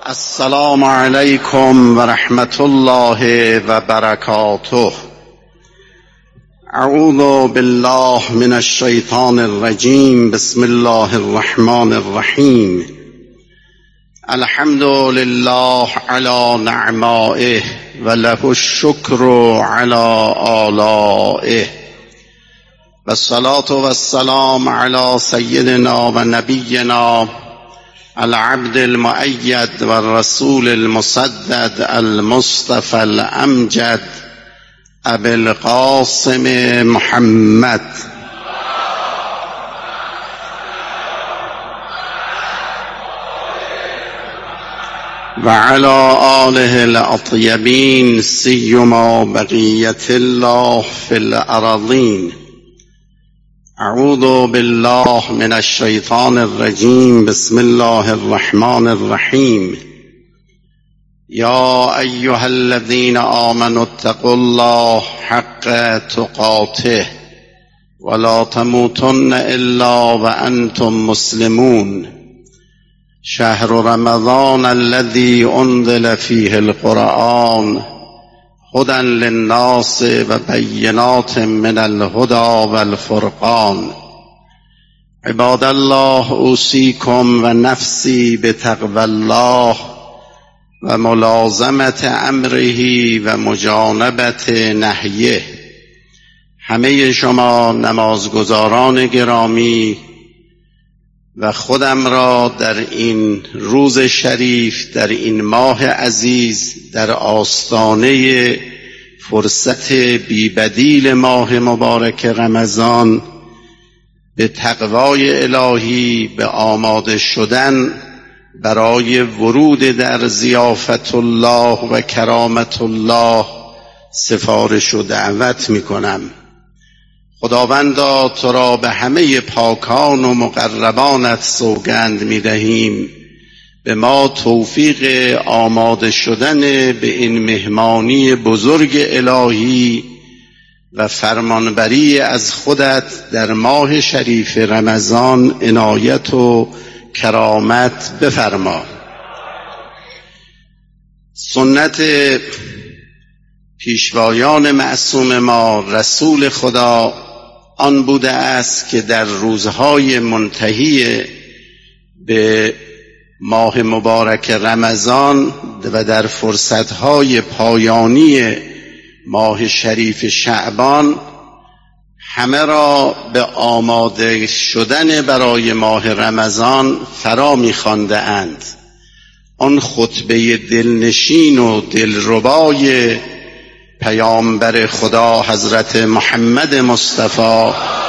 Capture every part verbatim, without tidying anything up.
السلام علیکم و رحمت الله و برکاته. اعوذ بالله من الشیطان الرجیم. بسم الله الرحمن الرحیم. الحمد لله علی نعمائه و له الشکر علی آلائه و الصلاة و السلام علی سیدنا و نبینا العبد المؤید و الرسول المسدد المصطفى الامجد ابی القاسم محمد و علی آله الاطیبین سیما بقیت الله فی الارضین. اعوذ بالله من الشیطان الرجیم. بسم الله الرحمن الرحیم. یا ایها الذین آمنوا اتقوا الله حق تقاته ولا تموتن الا وانتم مسلمون. شهر رمضان الذي انزل فيه القرآن هدى للناس و بینات من الهدى والفرقان. عباد الله اوصیکم و نفسی بتقوی الله و ملازمت امره و مجانبت نهیه. همه شما نمازگزاران گرامی و خودم را در این روز شریف، در این ماه عزیز، در آستانه فرصت بی‌بدیل ماه مبارک رمضان به تقوای الهی، به آماده شدن برای ورود در ضیافت الله و کرامت الله سفارش و دعوت می کنم. خداوندا تو را به همه پاکان و مقربانت سوگند می دهیم به ما توفیق آماده شدن به این مهمانی بزرگ الهی و فرمانبری از خودت در ماه شریف رمضان عنایت و کرامت بفرما. سنت پیشوایان معصوم ما رسول خدا آن بوده است که در روزهای منتهی به ماه مبارک رمضان و در فرصتهای پایانی ماه شریف شعبان همه را به آماده شدن برای ماه رمضان فرا می‌خوانده اند. آن خطبه دلنشین و دلربای پیامبر خدا حضرت محمد مصطفی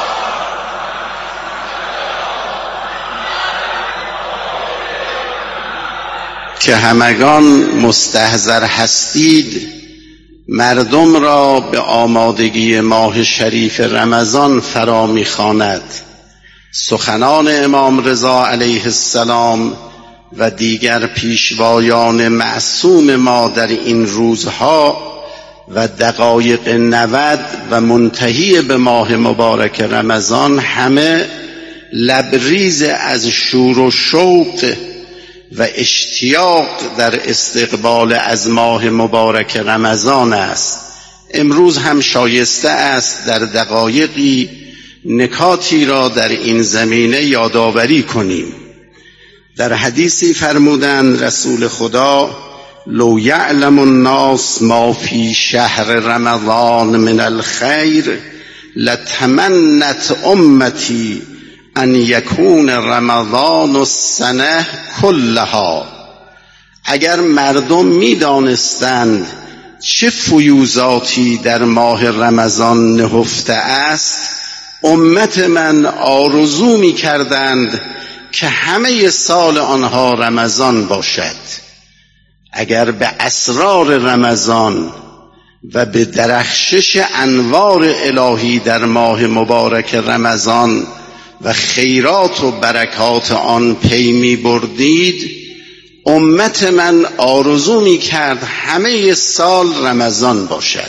که همگان مستحضر هستید مردم را به آمادگی ماه شریف رمضان فرا می‌خواند. سخنان امام رضا علیه السلام و دیگر پیشوایان معصوم ما در این روزها و دقایق نود و منتهی به ماه مبارک رمضان همه لبریز از شور و شوق و اشتیاق در استقبال از ماه مبارک رمضان است. امروز هم شایسته است در دقایقی نکاتی را در این زمینه یادآوری کنیم. در حدیثی فرمودند رسول خدا: لو یعلم الناس ما فی شهر رمضان من الخیر لتمنت امتی ان یکون رمضان السنه کلها. اگر مردم می دانستند چه فیوزاتی در ماه رمضان نهفته است، امت من آرزو می کردند که همه سال آنها رمضان باشد. اگر به اسرار رمضان و به درخشش انوار الهی در ماه مبارک رمضان و خیرات و برکات آن پی می بردید، امت من آرزو می کرد همه سال رمضان باشد.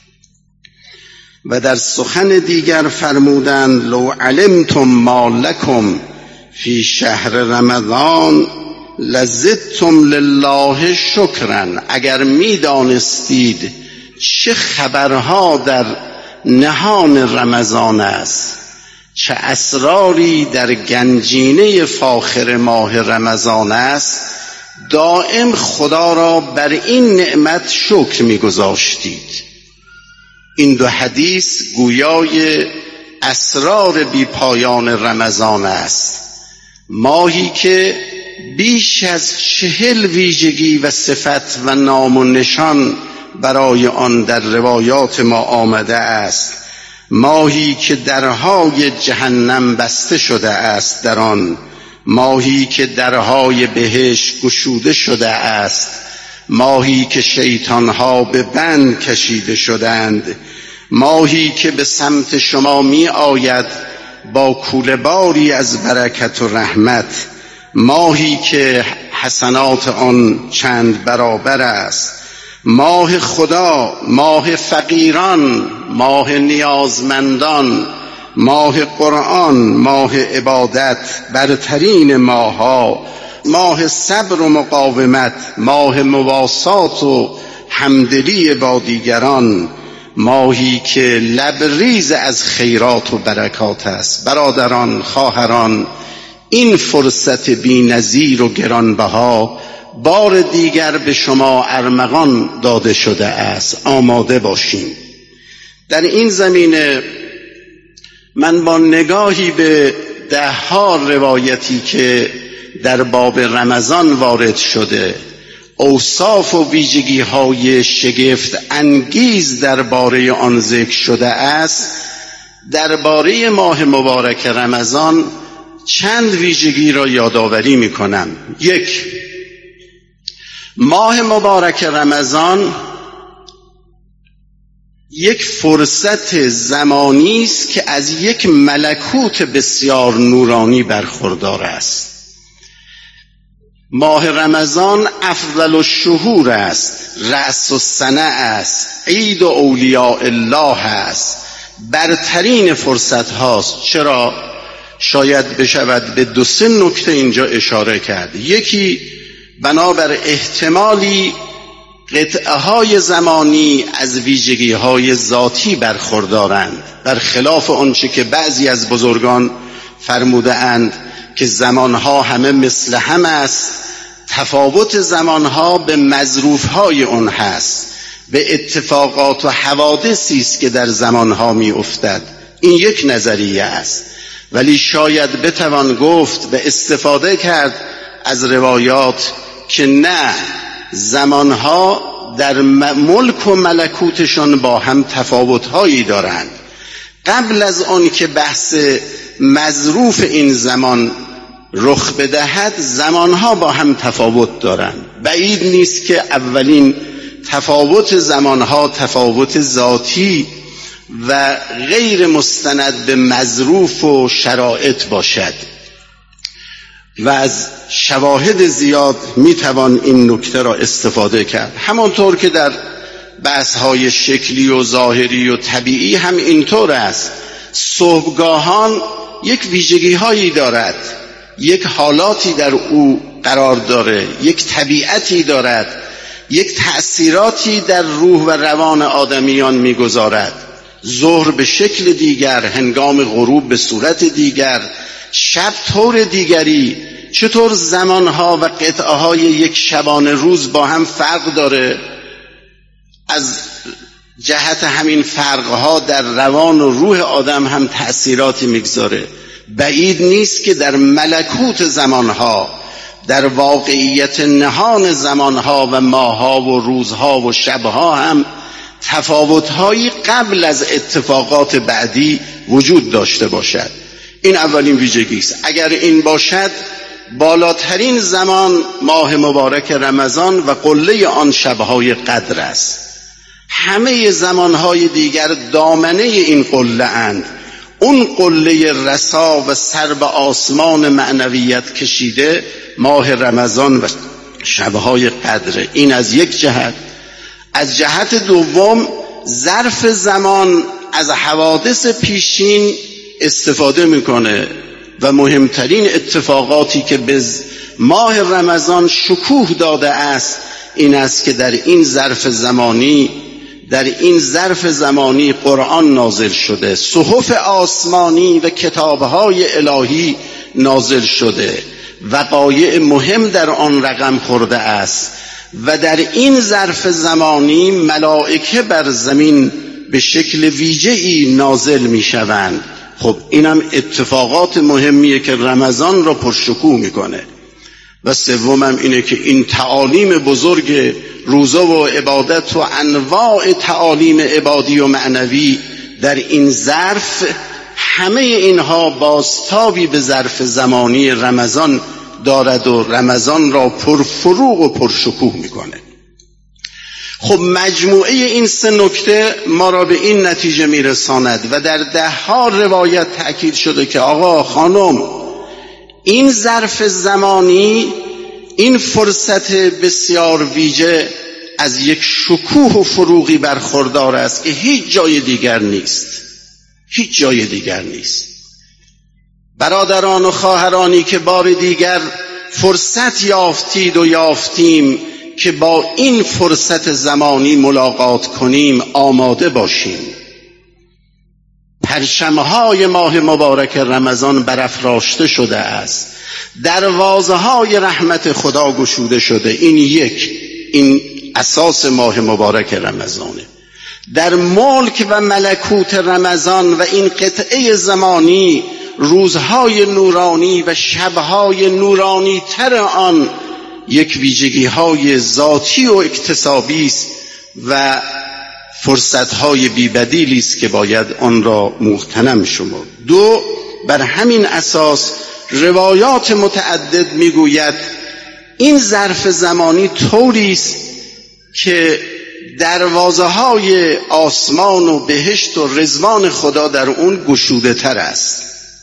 و در سخن دیگر فرمودند: لو علمتم ما لکم فی شهر رمضان لزدتم لله شکرا، اگر میدانستید چه خبرها در نهان رمضان است، چه اسراری در گنجینه فاخر ماه رمضان است، دائم خدا را بر این نعمت شکر میگذاشتید. این دو حدیث گویای اسرار بی پایان رمضان است، ماهی که بیش از چهل ویژگی و صفت و نام و نشان برای آن در روایات ما آمده است، ماهی که درهای جهنم بسته شده است در آن، ماهی که درهای بهشت گشوده شده است، ماهی که شیطانها به بند کشیده شدند، ماهی که به سمت شما می آید با کوله‌باری از برکت و رحمت، ماهی که حسنات آن چند برابر است، ماه خدا، ماه فقیران، ماه نیازمندان، ماه قرآن، ماه عبادت، برترین ماها، ماه صبر و مقاومت، ماه مواسات و همدلی با دیگران، ماهی که لبریز از خیرات و برکات است. برادران، خواهران، این فرصت بی نظیر و گرانبها بار دیگر به شما ارمغان داده شده است. آماده باشیم. در این زمینه من با نگاهی به ده ها روایتی که در باب رمضان وارد شده، اوصاف و ویژگی های شگفت انگیز درباره آن ذکر شده است، درباره ماه مبارک رمضان چند ویژگی را یادآوری می کنم. یک، ماه مبارک رمضان یک فرصت زمانی است که از یک ملکوت بسیار نورانی برخوردار است. ماه رمضان افضل الشهور است، رأس السنه است، عید و اولیاء الله است، برترین فرصت هاست. چرا؟ شاید بشود به دو سه نکته اینجا اشاره کرد. یکی، بنابر احتمالی قطعه های زمانی از ویژگی های ذاتی برخوردارند، برخلاف آنچه که بعضی از بزرگان فرموده اند که زمانها همه مثل هم است. تفاوت زمانها به مظروفهای اون هست، به اتفاقات و حوادثی است که در زمانها می افتد. این یک نظریه است، ولی شاید بتوان گفت و استفاده کرد از روایات که نه، زمانها در ملک و ملکوتشان با هم تفاوتهایی دارند. قبل از آن که بحث مظروف این زمان رخ بدهد، زمانها با هم تفاوت دارند. بعید نیست که اولین تفاوت زمانها تفاوت ذاتی و غیر مستند به مظروف و شرایط باشد و از شواهد زیاد میتوان این نکته را استفاده کرد. همانطور که در بحث‌های شکلی و ظاهری و طبیعی هم اینطور است. صبحگاهان یک ویژگی هایی دارد، یک حالاتی در او قرار داره، یک طبیعتی دارد، یک تأثیراتی در روح و روان آدمیان میگذارد. ظهر به شکل دیگر، هنگام غروب به صورت دیگر، شب طور دیگری. چطور زمانها و قطعه های یک شبانه روز با هم فرق داره؟ از جهت همین فرقها در روان و روح آدم هم تأثیراتی میگذاره. بعید نیست که در ملکوت زمانها، در واقعیت نهان زمانها و ماها و روزها و شبها هم تفاوتهایی قبل از اتفاقات بعدی وجود داشته باشد. این اولین ویژگی است. اگر این باشد، بالاترین زمان ماه مبارک رمضان و قله آن شبهای قدر است. همه زمانهای دیگر دامنه این قله اند. اون قله رسا و سر به آسمان معنویت کشیده ماه رمضان و شبهای قدر. این از یک جهت. از جهت دوم، ظرف زمان از حوادث پیشین استفاده میکنه. و مهمترین اتفاقاتی که به ماه رمضان شکوه داده است این است که در این ظرف زمانی در این ظرف زمانی قرآن نازل شده، صحف آسمانی و کتابهای الهی نازل شده، وقایع مهم در آن رقم خورده است و در این ظرف زمانی ملائکه بر زمین به شکل ویژه‌ای نازل می شوند. خب اینم اتفاقات مهمیه که رمضان را پرشکوه میکنه. و سومم اینه که این تعالیم بزرگ روزه و عبادت و انواع تعالیم عبادی و معنوی در این ظرف، همه اینها بازتابی به ظرف زمانی رمضان دارد و رمضان را پرفروغ و پرشکوه میکنه. خب مجموعه این سه نکته ما را به این نتیجه میرساند و در ده ها روایت تأکید شده که آقا خانم، این ظرف زمانی، این فرصت بسیار ویژه از یک شکوه و فروغی برخوردار است که هیچ جای دیگر نیست، هیچ جای دیگر نیست. برادران و خواهرانی که بار دیگر فرصت یافتید و یافتیم که با این فرصت زمانی ملاقات کنیم، آماده باشیم. پرچم‌های ماه مبارک رمضان برافراشته شده است، دروازه‌های رحمت خدا گشوده شده. این یک، این اساس ماه مبارک رمضانه. در ملک و ملکوت رمضان و این قطعه زمانی، روزهای نورانی و شبهای نورانی تر آن یک ویژگی‌های ذاتی و اکتسابی است و فرصت‌های بی‌بدیلی است که باید آن را مغتنم شمرد. دو، بر همین اساس روایات متعدد میگوید این ظرف زمانی طوری است که دروازه‌های آسمان و بهشت و رضوان خدا در اون گشوده تر است،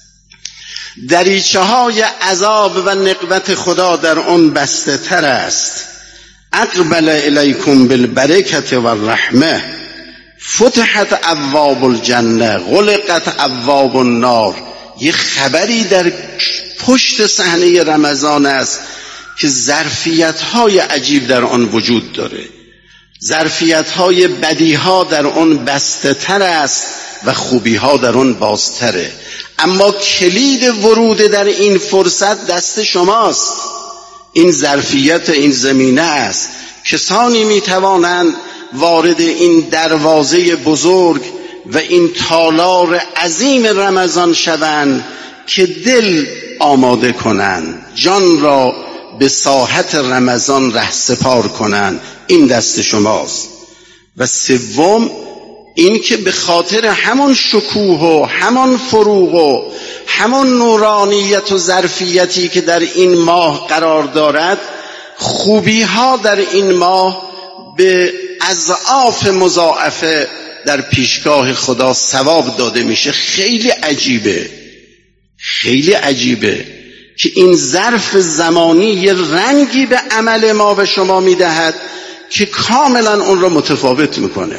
دریچه‌های عذاب و نقمت خدا در اون بسته تر است. اقبل الیکم بالبرکة والرحمه، فتحت ابواب الجنه، غلقت ابواب النار. یه خبری در پشت صحنه رمضان است که ظرفیت‌های عجیب در آن وجود داره، ظرفیت‌های بدیها در آن بسته تر است و خوبی‌ها در آن بازتره. اما کلید ورود در این فرصت دست شماست. این ظرفیت این زمینه است. کسانی میتوانند وارد این دروازه بزرگ و این تالار عظیم رمضان شوند که دل آماده کنند، جان را به ساحت رمضان رهسپار کنند. این دست شماست. و سوم، این که به خاطر همون شکوه و همون فروغ و همون نورانیت و ظرفیتی که در این ماه قرار دارد، خوبی ها در این ماه به اضعاف مضاعفه در پیشگاه خدا ثواب داده میشه. خیلی عجیبه، خیلی عجیبه که این ظرف زمانی یه رنگی به عمل ما و شما میدهد که کاملا اون رو متفاوت میکنه.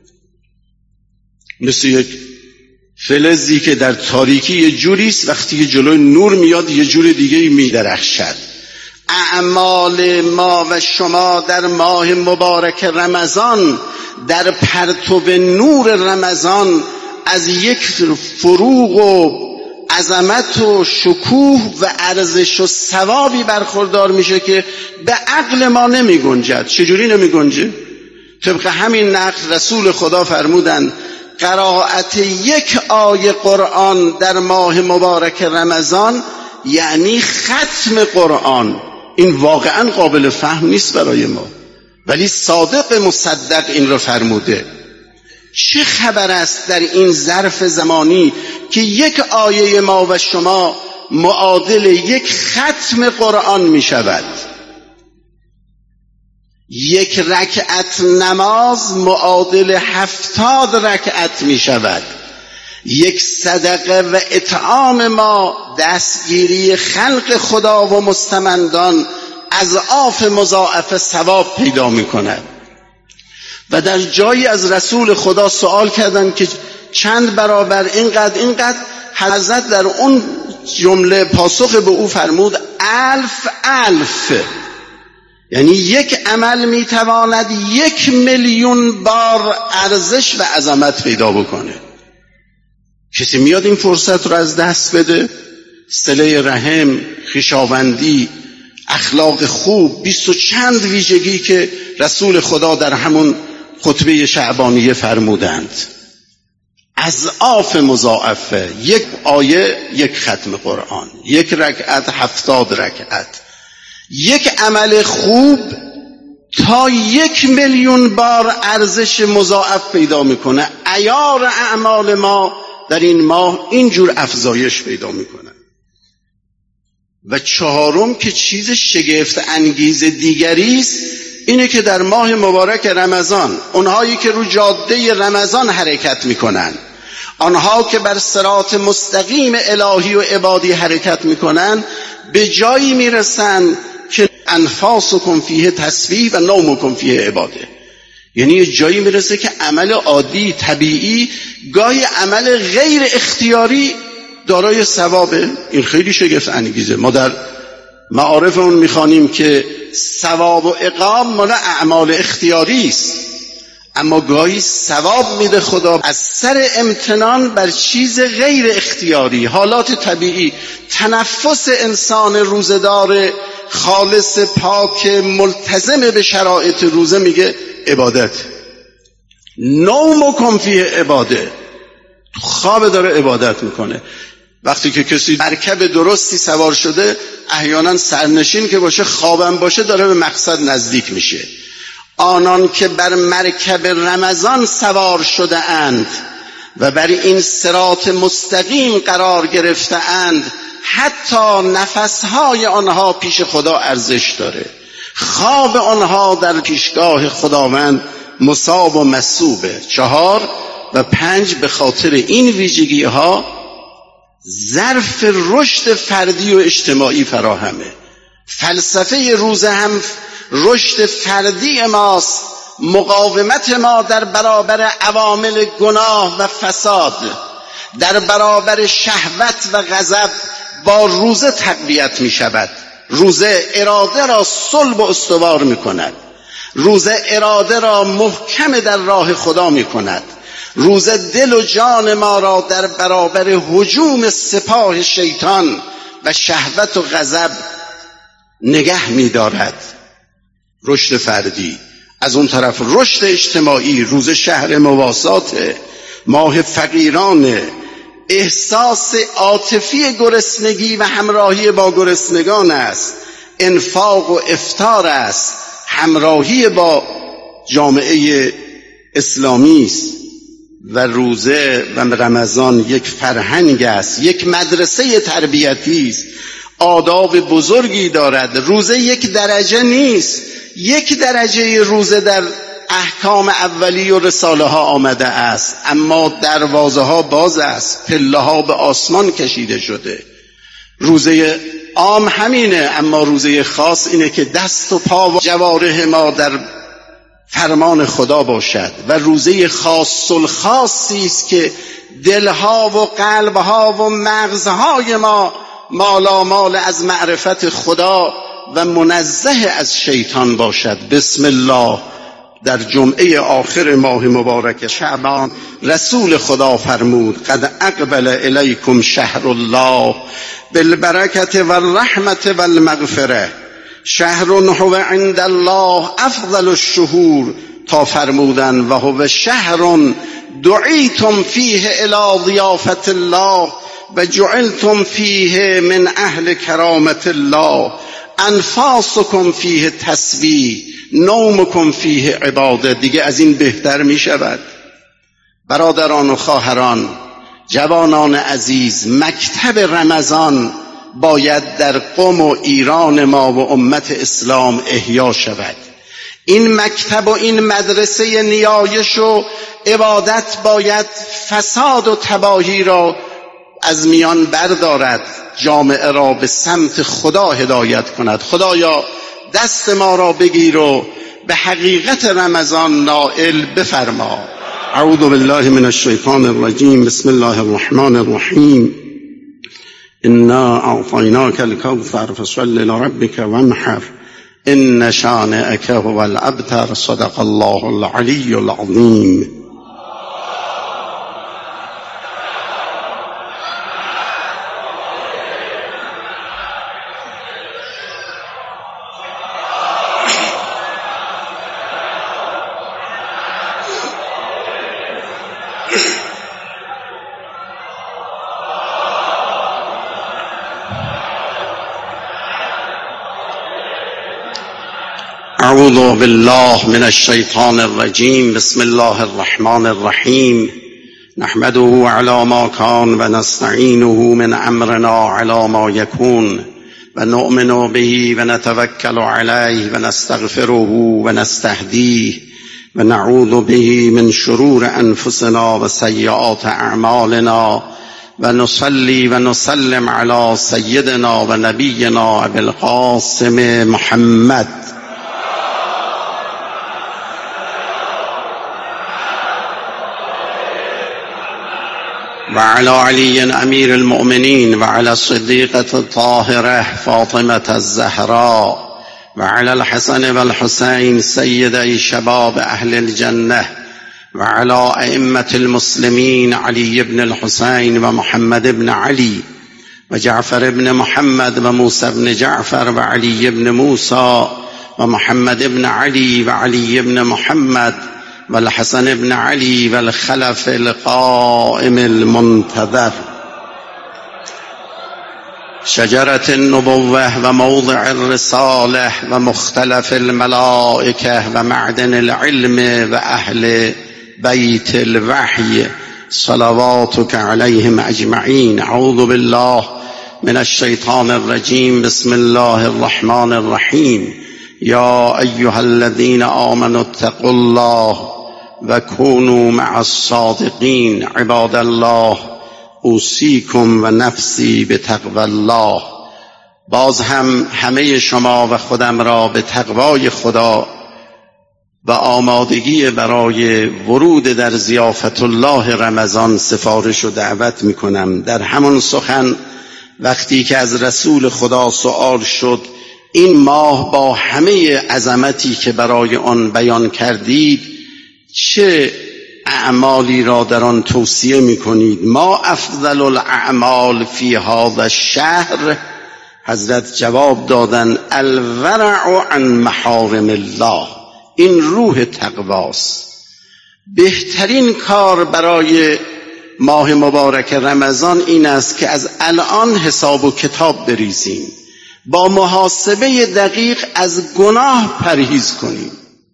مثل یک فلزی که در تاریکی یه جوریست، وقتی که جلوی نور میاد یه جور دیگه میدرخشد. اعمال ما و شما در ماه مبارک رمضان، در پرتو نور رمضان، از یک فروغ و عظمت و شکوه و ارزش و ثوابی برخوردار میشه که به عقل ما نمی گنجد. چجوری نمی گنجه؟ طبق همین نقل رسول خدا فرمودند قرائت یک آیه قرآن در ماه مبارک رمضان یعنی ختم قرآن. این واقعا قابل فهم نیست برای ما، ولی صادق مصدق این را فرموده. چه خبر است در این ظرف زمانی که یک آیه ما و شما معادل یک ختم قرآن می شود؟ یک رکعت نماز معادل هفتاد رکعت می شود. یک صدقه و اطعام ما دستگیری خلق خدا و مستمندان اضعاف مضاعف ثواب پیدا می کند. و در جایی از رسول خدا سوال کردند که چند برابر اینقدر اینقدر، حضرت در اون جمله پاسخ به او فرمود الف الف، یعنی یک عمل میتواند یک میلیون بار ارزش و عظمت پیدا بکنه. کسی میاد این فرصت رو از دست بده؟ صله رحم، خویشاوندی، اخلاق خوب، بیست و چند ویژگی که رسول خدا در همون خطبه شعبانیه فرمودند. اضعاف مضاعفه، یک آیه یک ختم قرآن، یک رکعت هفتاد رکعت، یک عمل خوب تا یک میلیون بار ارزش مضاعف پیدا میکنه. عیار اعمال ما در این ماه اینجور افزایش پیدا میکنه. و چهارم که چیز شگفت انگیز دیگری است، اینه که در ماه مبارک رمضان اونهایی که رو جاده رمضان حرکت میکنن، آنها که بر صراط مستقیم الهی و عبادی حرکت میکنن، به جایی میرسن که انفاسکم فیه تسبیح و نومکم فیه عباده. یعنی یه جایی میرسه که عمل عادی طبیعی گاهی عمل غیر اختیاری دارای ثوابه. این خیلی شگفت انگیزه. ما در معارفمون میخوانیم که ثواب و عقاب مال اعمال اختیاری است، اما گاهی ثواب میده خدا از سر امتنان بر چیز غیر اختیاری، حالات طبیعی. تنفس انسان روزدار خالص پاک ملتزم به شرایط روزه میگه عبادت. نومکم فیه عباده، خواب داره عبادت میکنه. وقتی که کسی مرکب درستی سوار شده، احیانا سرنشین که باشه خوابم باشه داره به مقصد نزدیک میشه. آنان که بر مرکب رمضان سوار شده اند و بر این صراط مستقیم قرار گرفته اند، حتی نفسهای آنها پیش خدا ارزش داره. خواب آنها در پیشگاه خداوند مصاب و مسوبه. چهار و پنج به خاطر این ویژگی ها ظرف رشد فردی و اجتماعی فراهمه. فلسفه روزه هم رشد فردی ماست، مقاومت ما در برابر عوامل گناه و فساد، در برابر شهوت و غضب با روزه تقویت می شود. روزه اراده را صلب و استوار می کند. روزه اراده را محکم در راه خدا می کند. روزه دل و جان ما را در برابر هجوم سپاه شیطان و شهوت و غضب نگه می دارد. رشد فردی. از اون طرف رشد اجتماعی. روزه شهر مواساته، ماه فقیرانه، احساس عاطفی گرسنگی و همراهی با گرسنگان است، انفاق و افطار است، همراهی با جامعه اسلامی است. و روزه و رمضان یک فرهنگ است، یک مدرسه تربیتی است، آداب بزرگی دارد. روزه یک درجه نیست. یک درجه روزه در احکام اولی و رساله ها آمده است، اما دروازه ها باز است، پله ها به آسمان کشیده شده. روزه عام همینه، اما روزه خاص اینه که دست و پا و جوارح ما در فرمان خدا باشد. و روزه خاص الخاصی است که دلها و قلبها و مغزهای ما مالامال از معرفت خدا و منزه از شیطان باشد. بسم الله. در جمعه آخر ماه مبارک شعبان رسول خدا فرمود قد اقبل الیکم شهر الله بالبرکت والرحمت والمغفره، شهر هو عند الله افضل الشهور، تا فرمودن و هو شهر دعیتم فیه الی ضیافت الله و جعلتم فیه من اهل کرامت الله، انفاسکم فیه تسبیح، نومکم فیه عباده. دیگه از این بهتر می شود؟ برادران و خواهران، جوانان عزیز، مکتب رمضان باید در قم و ایران ما و امت اسلام احیا شود. این مکتب و این مدرسه نیایش و عبادت باید فساد و تباهی را از میان بردارد، جامعه را به سمت خدا هدایت کند. خدایا دست ما را بگیر و به حقیقت رمضان نائل بفرما. اعوذ بالله من الشیطان الرجیم. بسم الله الرحمن الرحیم. إنا أعطيناك الكوثر فصل لربك وانحر إن شانئك هو الأبتر. صدق الله العلي العظيم. أعوذ بالله من الشيطان الرجيم. بسم الله الرحمن الرحيم. نحمده على ما كان ونستعينه من أمرنا على ما يكون ونؤمن به ونتوكل عليه ونستغفره ونستهديه ونعوذ به من شرور أنفسنا وسيئات أعمالنا ونصلي ونسلم على سيدنا ونبينا أبي القاسم محمد وعلى علي أمير المؤمنين وعلى الصديقة الطاهرة فاطمة الزهراء وعلى الحسن والحسين سيدي شباب أهل الجنة وعلى أئمة المسلمين علي بن الحسين ومحمد بن علي وجعفر بن محمد وموسى بن جعفر وعلي بن موسى ومحمد بن علي وعلي بن محمد والحسن بن علي والخلف القائم المنتظر. شجرة النبوة وموضع الرسالة ومختلف الملائكة ومعدن العلم وأهل بيت الوحي صلواتك عليهم أجمعين. أعوذ بالله من الشيطان الرجيم. بسم الله الرحمن الرحيم. يا أيها الذين آمنوا اتقوا الله وكونوا مع الصادقين. عباد الله اوصیکم و نفسی به تقوی الله. باز هم همه شما و خودم را به تقوای خدا و آمادگی برای ورود در ضیافت الله رمضان سفارش و دعوت می کنم. در همان سخن وقتی که از رسول خدا سؤال شد این ماه با همه عظمتی که برای آن بیان کردید چه اعمالی را در آن توصیه می کنید؟ ما افضل الاعمال فی هذا الشهر؟ حضرت جواب دادن الورع عن محارم الله. این روح تقواست. بهترین کار برای ماه مبارک رمضان این است که از الان حساب و کتاب بریزیم، با محاسبه دقیق از گناه پرهیز کنیم.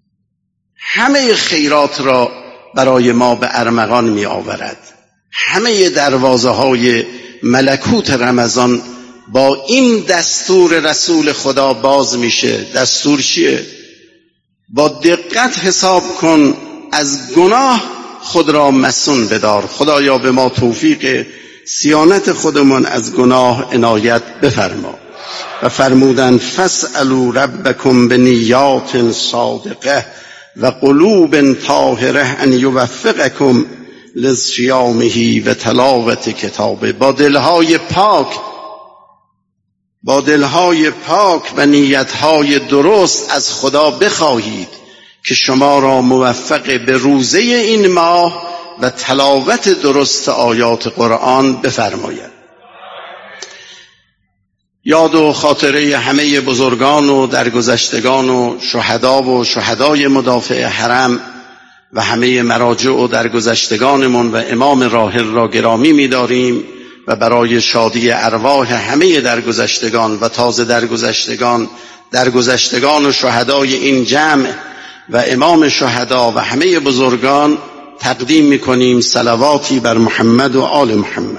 همه خیرات را برای ما به ارمغان می آورد. همه دروازه های ملکوت رمضان با این دستور رسول خدا باز میشه. دستور چیه؟ با دقت حساب کن، از گناه خود را مسون بدار. خدایا به ما توفیق صیانت خودمان از گناه عنایت بفرما. و فرمودن فاسألوا ربکم بنیات صادقه و قلوب طاهره ان یوفقکم لصیامه و تلاوت کتابه. با دلهای پاک با دلهای پاک و نیتهای درست از خدا بخواهید که شما را موفق به روزه این ماه و تلاوت درست آیات قرآن بفرماید. یاد و خاطره همه بزرگان و درگذشتگان و شهدا و شهدای مدافع حرم و همه مراجع و درگذشتگانمان و امام راحل را گرامی می‌داریم و برای شادی ارواح همه درگذشتگان و تازه درگذشتگان درگذشتگان و شهدای این جمع و امام شهدا و همه بزرگان تقدیم می‌کنیم صلواتی بر محمد و آل محمد.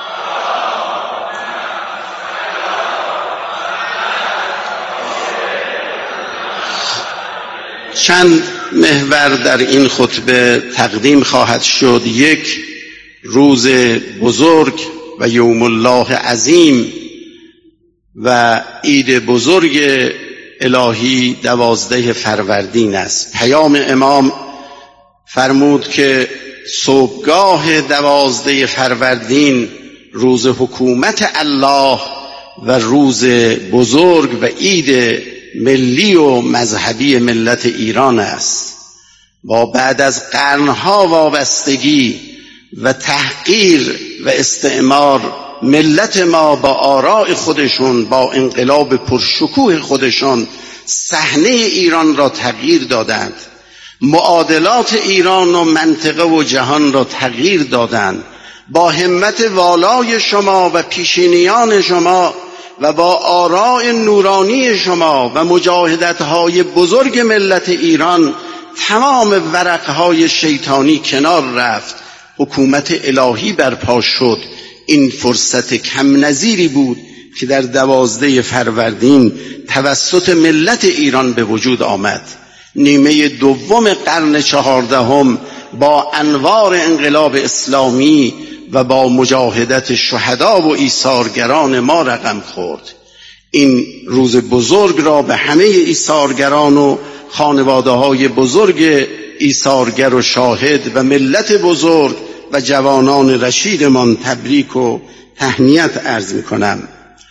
چند محور در این خطبه تقدیم خواهد شد. یک، روز بزرگ و یوم الله عظیم و عید بزرگ الهی دوازده فروردین است. پیام امام فرمود که صبحگاه دوازده فروردین روز حکومت الله و روز بزرگ و عید ملی و مذهبی ملت ایران است. با بعد از قرنها وابستگی و تحقیر و استعمار، ملت ما با آراء خودشون، با انقلاب پرشکوه خودشون صحنه ایران را تغییر دادند، معادلات ایران و منطقه و جهان را تغییر دادند. با همت والای شما و پیشینیان شما و با آراء نورانی شما و مجاهدت‌های بزرگ ملت ایران تمام ورقهای شیطانی کنار رفت، حکومت الهی برپا شد. این فرصت کم نظیری بود که در دوازده فروردین توسط ملت ایران به وجود آمد. نیمه دوم قرن چهاردهم با انوار انقلاب اسلامی و با مجاهدت شهدا و ایثارگران ما رقم خورد. این روز بزرگ را به همه ایثارگران و خانواده‌های بزرگ ایثارگر و شاهد و ملت بزرگ و جوانان رشیدمان تبریک و تهنیت عرض می‌کنم.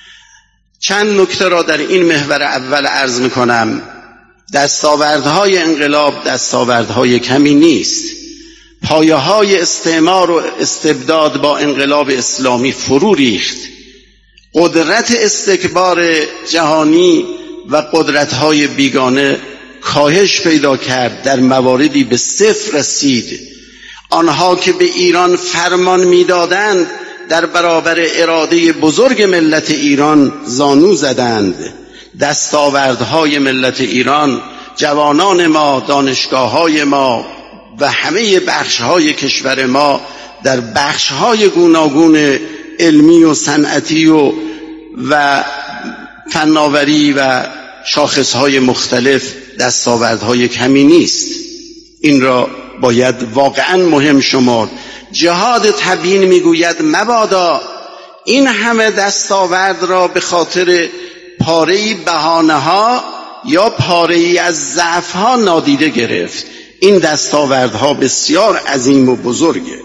چند نکته را در این محور اول عرض می‌کنم. دستاوردهای انقلاب دستاوردهای کمی نیست. پایه‌های استعمار و استبداد با انقلاب اسلامی فرو ریخت. قدرت استکبار جهانی و قدرت‌های بیگانه کاهش پیدا کرد، در مواردی به صفر رسید. آنها که به ایران فرمان می‌دادند در برابر اراده بزرگ ملت ایران زانو زدند. دستاوردهای ملت ایران، جوانان ما، دانشگاه‌های ما و همه بخش‌های کشور ما در بخش‌های گوناگون علمی و صنعتی و و فناوری و شاخص‌های مختلف دستاوردهای کمی نیست. این را باید واقعاً مهم شمرد. جهاد تبیین میگوید مبادا این همه دستاورد را به خاطر پاره‌ای بهانه‌ها یا پاره‌ای از ضعف‌ها نادیده گرفت. این دستاوردها بسیار عظیم و بزرگه.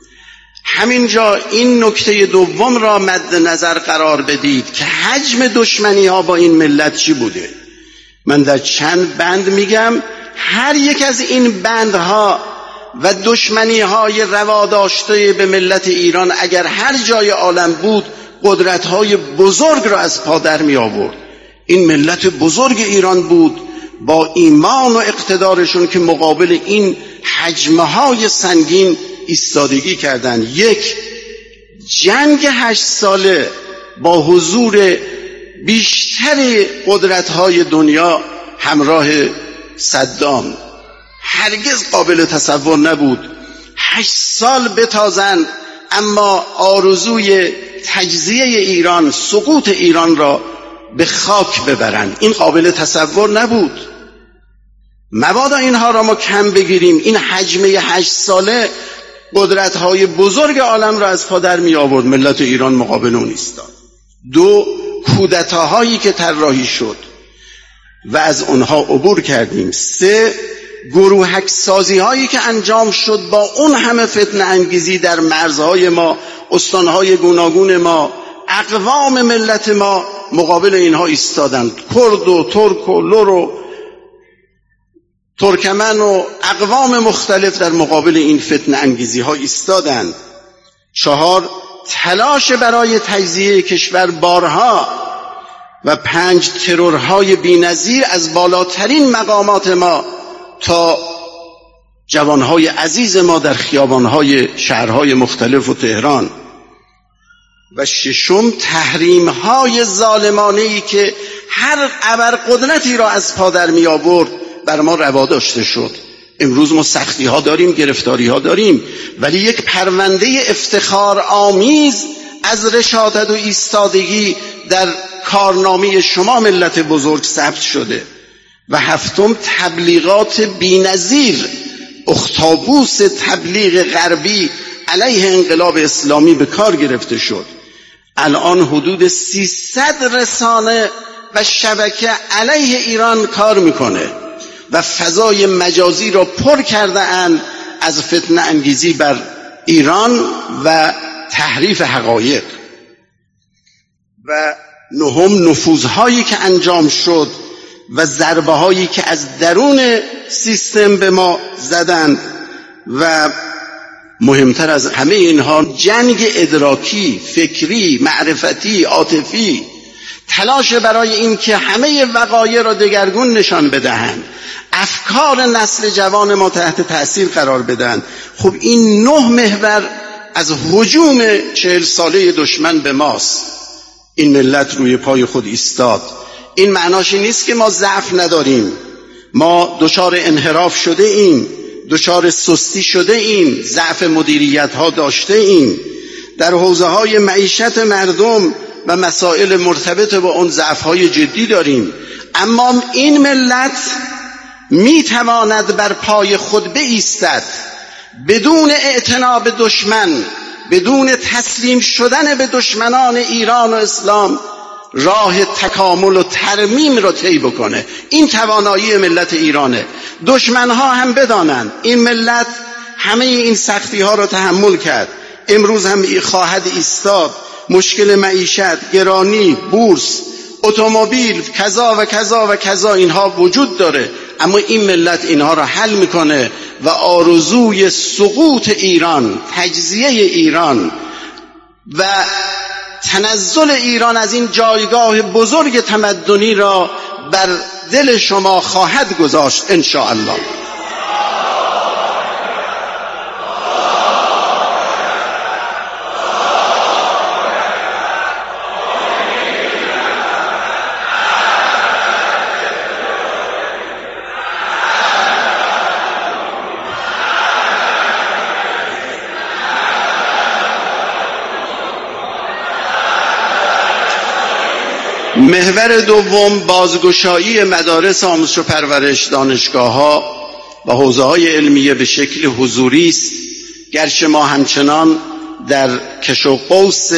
همینجا این نکته دوم را مد نظر قرار بدید که حجم دشمنی‌ها با این ملت چی بوده. من در چند بند میگم. هر یک از این بندها و دشمنی‌های رواداشته به ملت ایران اگر هر جای عالم بود، قدرت‌های بزرگ را از پا در می آورد. این ملت بزرگ ایران بود با ایمان و اقتدارشون که مقابل این حجمهای سنگین ایستادگی کردند. یک جنگ هشت ساله با حضور بیشتر قدرت‌های دنیا همراه صدام هرگز قابل تصور نبود. هشت سال بتازند اما آرزوی تجزیه ایران، سقوط ایران را به خاک ببرند. این قابل تصور نبود. مبادا اینها را ما کم بگیریم. این حجمه هشت ساله قدرت‌های بزرگ عالم را از پا در می آورد. ملت ایران مقابل اون ایستاد. دو، کودتاهایی که طراحی شد و از آنها عبور کردیم. سه، گروهک سازی هایی که انجام شد با اون همه فتنه انگیزی در مرزهای ما، استانهای گوناگون ما، اقوام ملت ما مقابل اینها ایستادند. کرد و ترک و لر و ترکمن و اقوام مختلف در مقابل این فتنه انگیزی ها ایستادند. چهار، تلاش برای تجزیه کشور بارها و پنج، ترورهای بی‌نظیر از بالاترین مقامات ما تا جوانهای عزیز ما در خیابانهای شهرهای مختلف و تهران. و ششم، تحریمهای ظالمانه‌ای که هر ابرقدرتی را از پا در می آورد بر ما روا داشته شد. امروز ما سختی ها داریم، گرفتاری ها داریم، ولی یک پرونده افتخار آمیز از رشادت و ایستادگی در کارنامه شما ملت بزرگ ثبت شده. و هفتم، تبلیغات بی‌نظیر، اختاپوس تبلیغ غربی علیه انقلاب اسلامی به کار گرفته شد. الان حدود سیصد رسانه و شبکه علیه ایران کار میکنه و فضای مجازی را پر کرده اند از فتنه انگیزی بر ایران و تحریف حقایق. و نهم، نفوذهایی که انجام شد و ضربه هایی که از درون سیستم به ما زدند و مهمتر از همه اینها جنگ ادراکی، فکری، معرفتی، عاطفی، تلاش برای این که همه وقایع را دگرگون نشان بدهند، افکار نسل جوان ما تحت تأثیر قرار بدن. خب این نه محور از هجوم چهل ساله دشمن به ماست. این ملت روی پای خود ایستاد. این معناش نیست که ما ضعف نداریم. ما دچار انحراف شده ایم، دچار سستی شده ایم، ضعف مدیریت ها داشته ایم، در حوزه های معیشت مردم و مسائل مرتبط با اون ضعف های جدی داریم. اما این ملت می تواند بر پای خود بایستد بدون اعتنا به دشمن، بدون تسلیم شدن به دشمنان ایران و اسلام، راه تکامل و ترمیم را طی بکنه. این توانایی ملت ایرانه. دشمنها هم بدانند این ملت همه این سختی ها را تحمل کرد، امروز هم خواهد ایستاد. مشکل معیشت، گرانی، بورس، اتومبیل، کذا و کذا و کذا اینها وجود داره، اما این ملت اینها را حل میکنه و آرزوی سقوط ایران، تجزیه ایران و تنزل ایران از این جایگاه بزرگ تمدنی را بر دل شما خواهد گذاشت ان شاء الله. محور دوم، بازگشایی مدارس آموزش و پرورش، دانشگاه‌ها و حوزه‌های علمیه به شکل حضوری است. گرچه ما همچنان در کش و قوس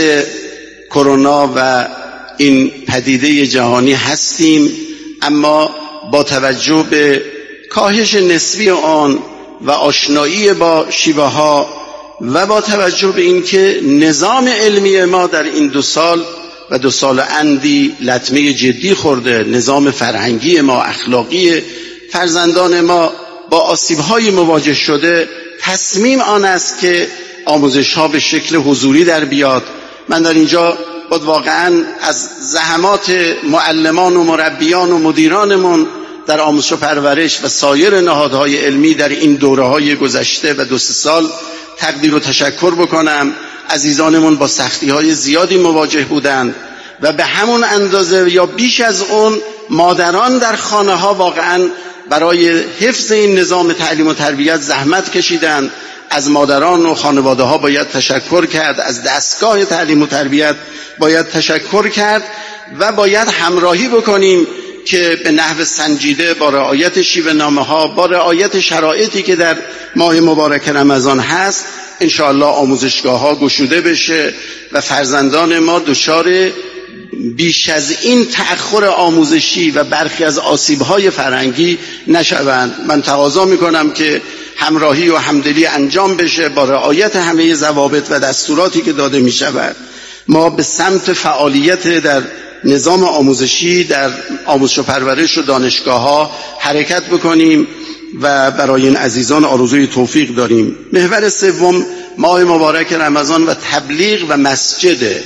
کرونا و این پدیده جهانی هستیم، اما با توجه به کاهش نسبی آن و آشنایی با شیوه‌ها و با توجه به اینکه نظام علمی ما در این دو سال و دو سال اندی لطمه جدی خورده، نظام فرهنگی ما، اخلاقی فرزندان ما با آسیب‌های مواجه شده، تصمیم آن است که آموزش‌ها به شکل حضوری در بیاد. من در اینجا باید واقعاً از زحمات معلمان و مربیان و مدیرانمون در آموزش و پرورش و سایر نهادهای علمی در این دوره‌های گذشته و دو سه سال تقدیر و تشکر بکنم. عزیزانمون با سختی‌های زیادی مواجه بودند و به همون اندازه یا بیش از اون مادران در خانه‌ها واقعاً برای حفظ این نظام تعلیم و تربیت زحمت کشیدند. از مادران و خانواده‌ها باید تشکر کرد، از دستگاه تعلیم و تربیت باید تشکر کرد و باید همراهی بکنیم که به نحو سنجیده با رعایت شیوه‌نامه‌ها، با رعایت شرایطی که در ماه مبارک رمضان هست، انشاءالله آموزشگاه‌ها گشوده بشه و فرزندان ما دچار بیش از این تأخر آموزشی و برخی از آسیب‌های فرهنگی نشوند. من تقاضا می‌کنم که همراهی و همدلی انجام بشه با رعایت همه ضوابط و دستوراتی که داده می‌شود. ما به سمت فعالیت در نظام آموزشی، در آموزش و پرورش و دانشگاه‌ها حرکت بکنیم و برای این عزیزان آرزوی توفیق داریم. محور سوم، ماه مبارک رمضان و تبلیغ و مسجد.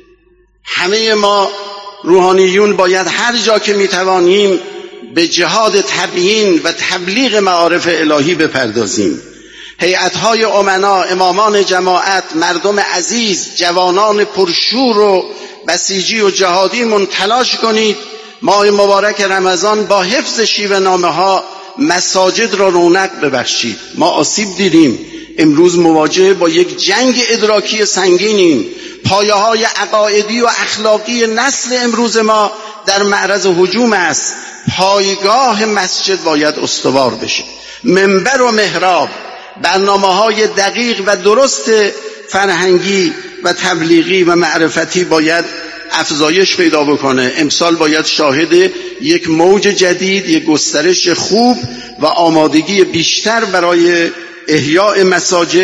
همه ما روحانیون باید هر جا که میتوانیم به جهاد تبیین و تبلیغ معارف الهی بپردازیم. هیئت‌های امنا، امامان جماعت، مردم عزیز، جوانان پرشور و بسیجی و جهادیمون تلاش کنید ماه مبارک رمضان با حفظ شیوه‌نامه‌ها مساجد را رونق ببخشید. ما آسیب دیدیم، امروز مواجه با یک جنگ ادراکی سنگینیم. پایه‌های عقایدی و اخلاقی نسل امروز ما در معرض هجوم است. پایگاه مسجد باید استوار بشه. منبر و محراب، برنامه‌های دقیق و درست فرهنگی و تبلیغی و معرفتی باید افزایش پیدا بکنه. امسال باید شاهد یک موج جدید، یک گسترش خوب و آمادگی بیشتر برای احیاء مساجد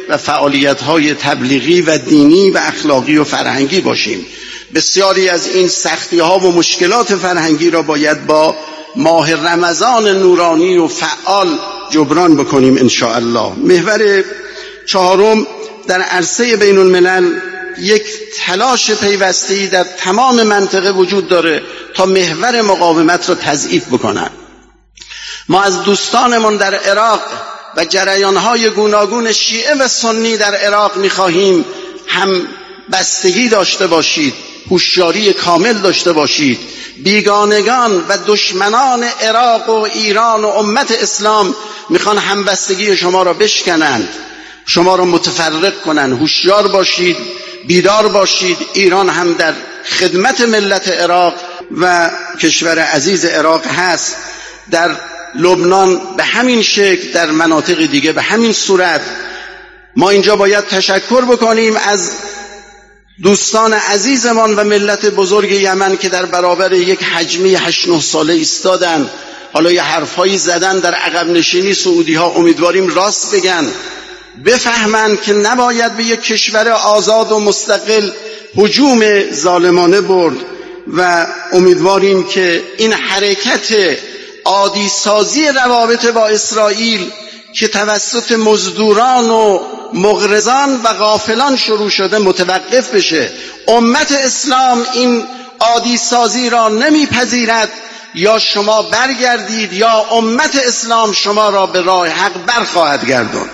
و فعالیت‌های تبلیغی و دینی و اخلاقی و فرهنگی باشیم. بسیاری از این سختی‌ها و مشکلات فرهنگی را باید با ماه رمضان نورانی و فعال جبران بکنیم ان شاء الله. محور چهارم، در عرصه بین الملل یک تلاش پیوسته در تمام منطقه وجود داره تا محور مقاومت را تضعیف بکنن. ما از دوستانمون در عراق و جریانهای گوناگون شیعه و سنی در عراق می‌خواهیم هم بستگی داشته باشید، هوشیاری کامل داشته باشید. بیگانگان و دشمنان عراق و ایران و امت اسلام میخوان همبستگی شما را بشکنند، شما را متفرق کنند. هوشیار باشید، بیدار باشید. ایران هم در خدمت ملت عراق و کشور عزیز عراق هست. در لبنان به همین شکل، در مناطق دیگه به همین صورت. ما اینجا باید تشکر بکنیم از دوستان عزیزمان و ملت بزرگ یمن که در برابر یک حجمی هشت نه ساله ایستادن. حالا یه حرفایی زدن در عقب نشینی سعودی ها، امیدواریم راست بگن، بفهمن که نباید به یک کشور آزاد و مستقل هجوم ظالمانه برد و امیدواریم که این حرکت عادی سازی روابط با اسرائیل که توسط مزدوران و مغرضان و غافلان شروع شده متوقف بشه. امت اسلام این عادی سازی را نمیپذیرد. یا شما برگردید یا امت اسلام شما را به راه حق برخواهد گرداند.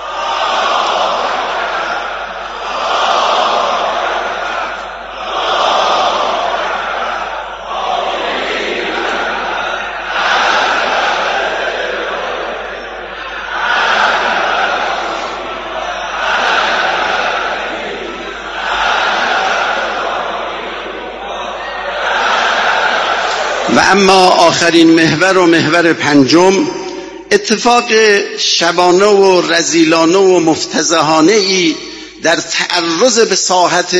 و اما آخرین محور و محور پنجم، اتفاق شبانه و رذیلانه و مفتضحانه ای در تعرض به ساحت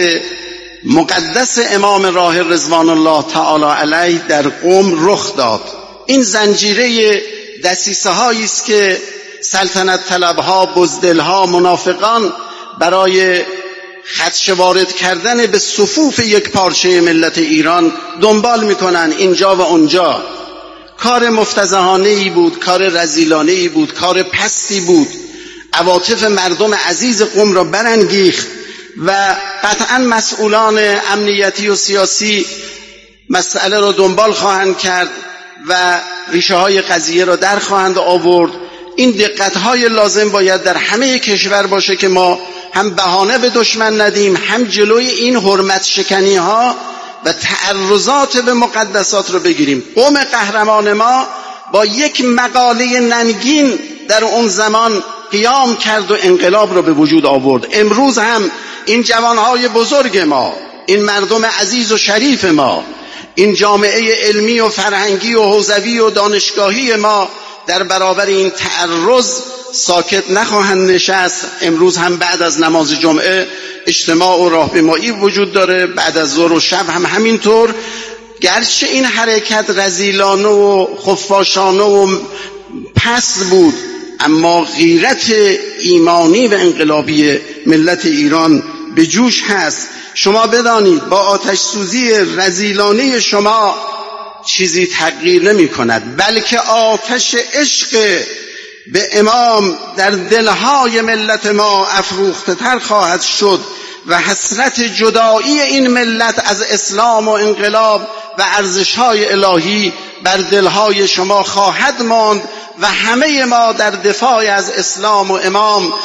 مقدس امام راه رضوان الله تعالی علیه در قم رخ داد. این زنجیره دسیسه هایی است که سلطنت طلبها، بزدلها، منافقان برای خدشه وارد کردن به صفوف یک پارچه ملت ایران دنبال میکنن اینجا و اونجا. کار مفتضحانه ای بود، کار رذیلانه ای بود، کار پستی بود. عواطف مردم عزیز قم را برانگیخت و قطعا مسئولان امنیتی و سیاسی مسئله را دنبال خواهند کرد و ریشه های قضیه را در خواهند آورد. این دقت های لازم باید در همه کشور باشه که ما هم بهانه به دشمن ندیم، هم جلوی این حرمت شکنی ها و تعرضات به مقدسات رو بگیریم. قوم قهرمان ما با یک مقاله ننگین در اون زمان قیام کرد و انقلاب رو به وجود آورد. امروز هم این جوانهای بزرگ ما، این مردم عزیز و شریف ما، این جامعه علمی و فرهنگی و حوزوی و دانشگاهی ما در برابر این تعرض ساکت نخواهند نشست. امروز هم بعد از نماز جمعه اجتماع و راهپیمایی وجود داره، بعد از ظهر و شب هم همینطور. گرچه این حرکت رذیلانه و خفاشانه و پست بود، اما غیرت ایمانی و انقلابی ملت ایران به جوش هست. شما بدانید با آتش سوزی رذیلانه شما چیزی تغییر نمی کند، بلکه آتش عشق به امام در دلهای ملت ما افروخته تر خواهد شد و حسرت جدایی این ملت از اسلام و انقلاب و ارزش‌های الهی بر دلهای شما خواهد ماند و همه ما در دفاع از اسلام و امام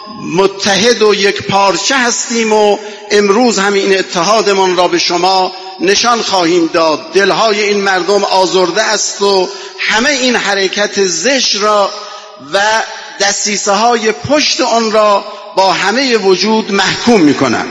متحد و یک پارچه هستیم و امروز هم این اتحادمان را به شما نشان خواهیم داد. دلهای این مردم آزرده است و همه این حرکت زشت را و دسیسه های پشت آن را با همه وجود محکوم می کنم.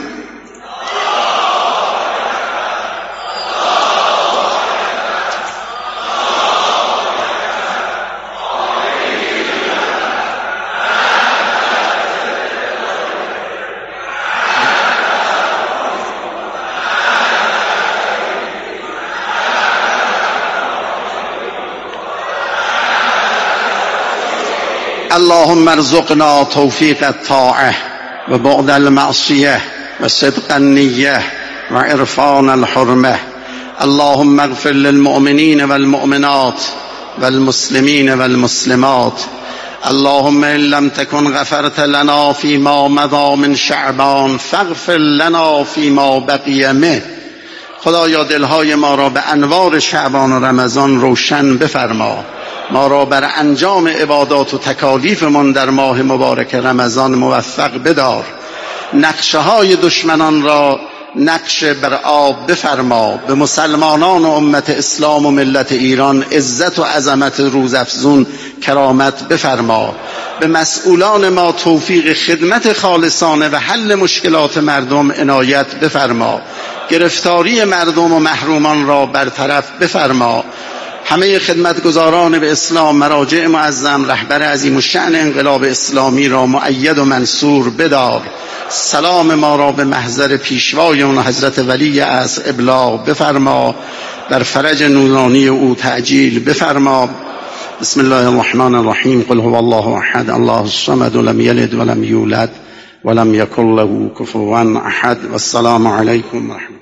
اللهم ارزقنا توفیق الطاعه و بعد المعصیه و صدق النیه و عرفان الحرمه. اللهم اغفر للمؤمنین والمؤمنات والمسلمین والمسلمات. اللهم ان لم تكن غفرت لنا فيما مضى من شعبان فاغفر لنا فيما بقي منه. خدایا دلهای ما را به انوار شعبان و رمضان روشن بفرما، ما را بر انجام عبادات و تکالیفمان در ماه مبارک رمضان موفق بدار. نقشه های دشمنان را نقش بر آب بفرما. به مسلمانان و امت اسلام و ملت ایران عزت و عظمت روزافزون کرامت بفرما. به مسئولان ما توفیق خدمت خالصانه و حل مشکلات مردم عنایت بفرما. گرفتاری مردم و محرومان را برطرف بفرما. همه خدمتگزاران به اسلام، مراجع معظم، رهبر عظیم الشأن انقلاب اسلامی را مؤید و منصور بدار. سلام ما را به محضر پیشوای اون حضرت ولی عصر ابلاغ بفرما. در فرج نورانی او تعجیل بفرما. بسم الله الرحمن الرحیم. قل هو الله احد الله الصمد لم یلد ولم یولد ولم یکن له کفوا احد. والسلام علیکم و رحمت